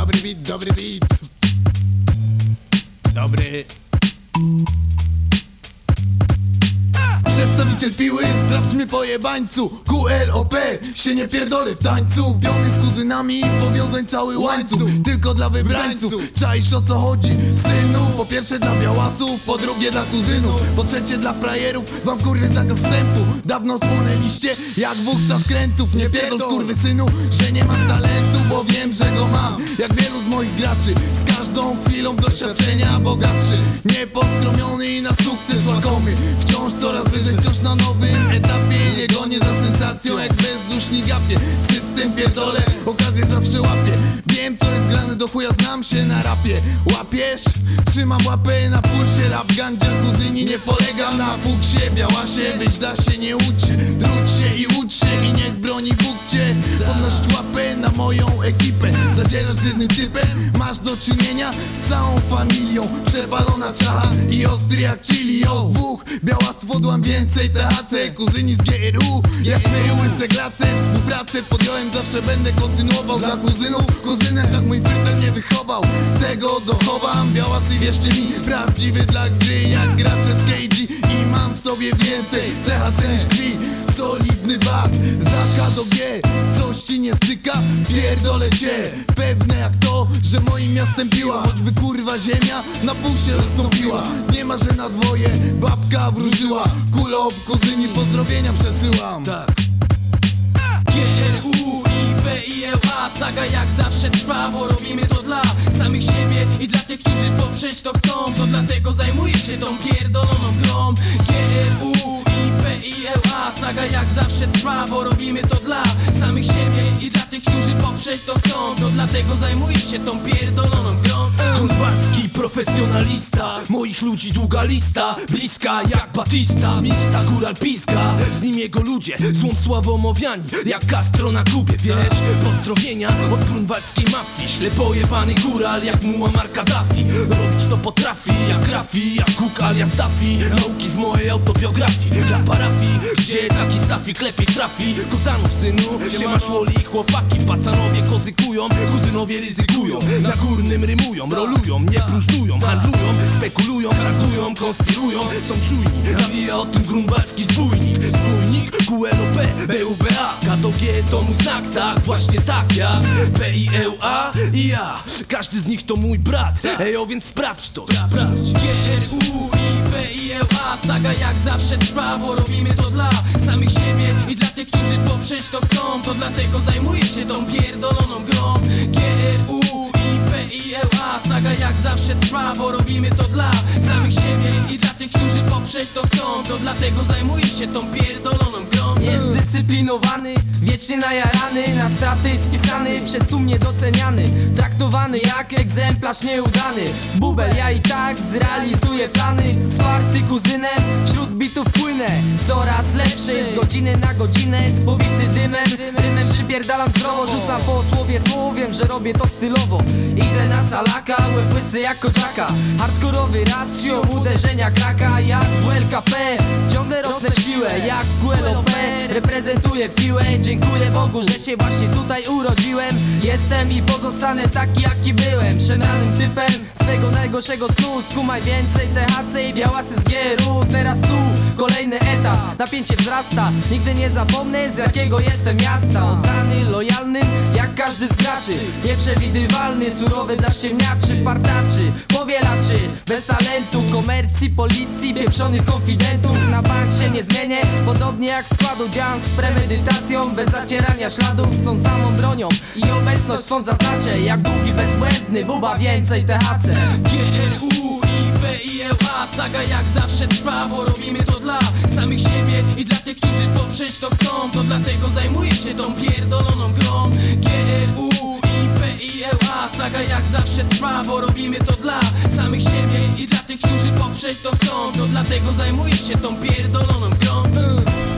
Dobry beat, dobry beat. Dobry. Przedstawiciel piły, sprawdź mnie po jebańcu. QLOP, się nie pierdolę w tańcu. Piony z kuzynami, powiązań cały łańcuch. Tylko dla wybrańców, czaisz o co chodzi, synu? Po pierwsze dla białasów, po drugie dla kuzynów, po trzecie dla frajerów. Wam kurwy zakaz wstępu, dawno spłonęliście jak wódka skrętów. Nie pierdol skurwysynu, że nie mam talentu, bo wiem, że go mam. Jak wielu z moich graczy, z każdą chwilą doświadczenia bogatszy. Nieposkromiony na sukces łakomy, wciąż coraz wyżej, wciąż na nowym etapie. Nie gonię za sensacją jak bezduszny gapie. System pierdolę, okazję zawsze łapię. Wiem co jest grane, do chuja znam się na rapie. Łapiesz? Trzymam łapę na pulsie. Rap gandzia kuzyni, nie polegam na fuksie. Białasie, być da się, nie ucz się. Drudź się i ucz się i niech broni Bóg cię. Podnosić łapę na moją ekipę. Zadzierasz z jednym typem, masz do czynienia z całą familią. Przewalona czacha i ostry jak chili. Od dwóch białasów odłam więcej THC. Kuzyni z GRU, jak my łyse glace. Współpracę podjąłem, zawsze będę kontynuował. Dla kuzynów, kuzynek tak mój frytel nie wychował. Tego dochowam, białasy wierzcie mi. Prawdziwy dla gry, jak gracze z KG. I mam w sobie więcej THC niż krwi. Solidny bat, z K do G. Coś ci nie styka? Pierdolę cię. Pewne jak to, że moim miastem piła. Choćby kurwa ziemia na pół się rozstąpiła. Nie ma, że na dwoje babka wróżyła. Kulo, kuzyni, pozdrowienia przesyłam. Tak. GRU i PILA, saga jak zawsze trwa, bo robimy to dla samych siebie i dla tych, którzy poprzeć to chcą. To dlatego zajmuję się tą pierdoloną grą. GRU i PILA, saga jak zawsze trwa, bo robimy to dla samych siebie i dla tych, którzy poprzeć to chcą. To dlatego zajmuję się tą pierdoloną grą. Grunwaldzki profesjonalista, moich ludzi długa lista, bliska jak Batista, mista góral piska, z nim jego ludzie, złą sławą owiani, jak Castro na Kubie, wiesz? Pozdrowienia od grunwaldzkiej mafii, ślepojebany góral jak Muammar Kaddafi. Robić to potrafi, jak Rafi, jak Cook alias Daffy. Nauki z mojej autobiografii, dla parafii, gdzie taki stafik lepiej trafi. Kozanów synu, siemasz woli i chłopaki, pacanowie kozykują, kuzynowie ryzykują, na górnym rymują, rolują, nie próżnują, handlują, spekulują, pragują, konspirują, są czujni, nawija o tym grunwaldzki zbójnik. Zbójnik, QLOP, BUBA, K do G to mój znak, tak, właśnie tak ja, PILA i ja, każdy z nich to mój brat, ejo, więc sprawdź to, sprawdź. GRU i PILA, saga jak zawsze trwa, bo robimy to dla samych siebie i dla tych, którzy poprzeć to chcą. To dlatego zajmuję się tą pierdoloną grą. GRU i PILA, saga jak zawsze trwa, bo robimy to dla samych siebie i dla tych, którzy poprzeć to chcą. To dlatego zajmuję się tą pierdoloną grą. Jest dyscyplinowany, wiecznie najarany, na straty spisany, przez tłum niedoceniany, traktowany jak egzemplarz nieudany. Bubel, ja i tak zrealizuję plany, zwarty kuzynem, wśród bitów płynę coraz lepszy, z godziny na godzinę, spowity dymem, rymem przypierdalam zdrowo, rzucam po słowie słowiem, że robię to stylowo. Idę na calaka, łeb łysy jak koczaka, hardkorowy ratio, uderzenia kraka jak WLKP, ciągle rosnę w siłę jak QLOP, reprezentuję piłę, dziękuję Bogu, że się właśnie tutaj urodziłem. Jestem i pozostanę taki jaki byłem, szemranym typem swego najgorszego snu. Skumaj więcej THC i białasy z GRU. Teraz tu kolejny etap, napięcie wzrasta, nigdy nie zapomnę z jakiego jestem miasta. Oddany, lojalny jak każdy z graczy, nieprzewidywalny, surowy dla ściemniaczy, partaczy, powielaczy, bez talentu, komercji, policji, pieprzonych konfidentów. Na bank się nie zmienię, podobnie jak składu działam z premedytacją, bez zacierania śladów, są samą bronią i obecność swą zaznaczę, jak długi bezbłędny, buba więcej THC. GRU i PILA, saga jak zawsze trwa, bo robimy to dla samych siebie i dla tych, którzy poprzeć to chcą. To dlatego zajmuję się tą pierdoloną grą. GRU i PILA, saga jak zawsze trwa, bo robimy to dla samych siebie i dla tych, którzy poprzeć to chcą. To dlatego zajmuję się tą pierdoloną grą.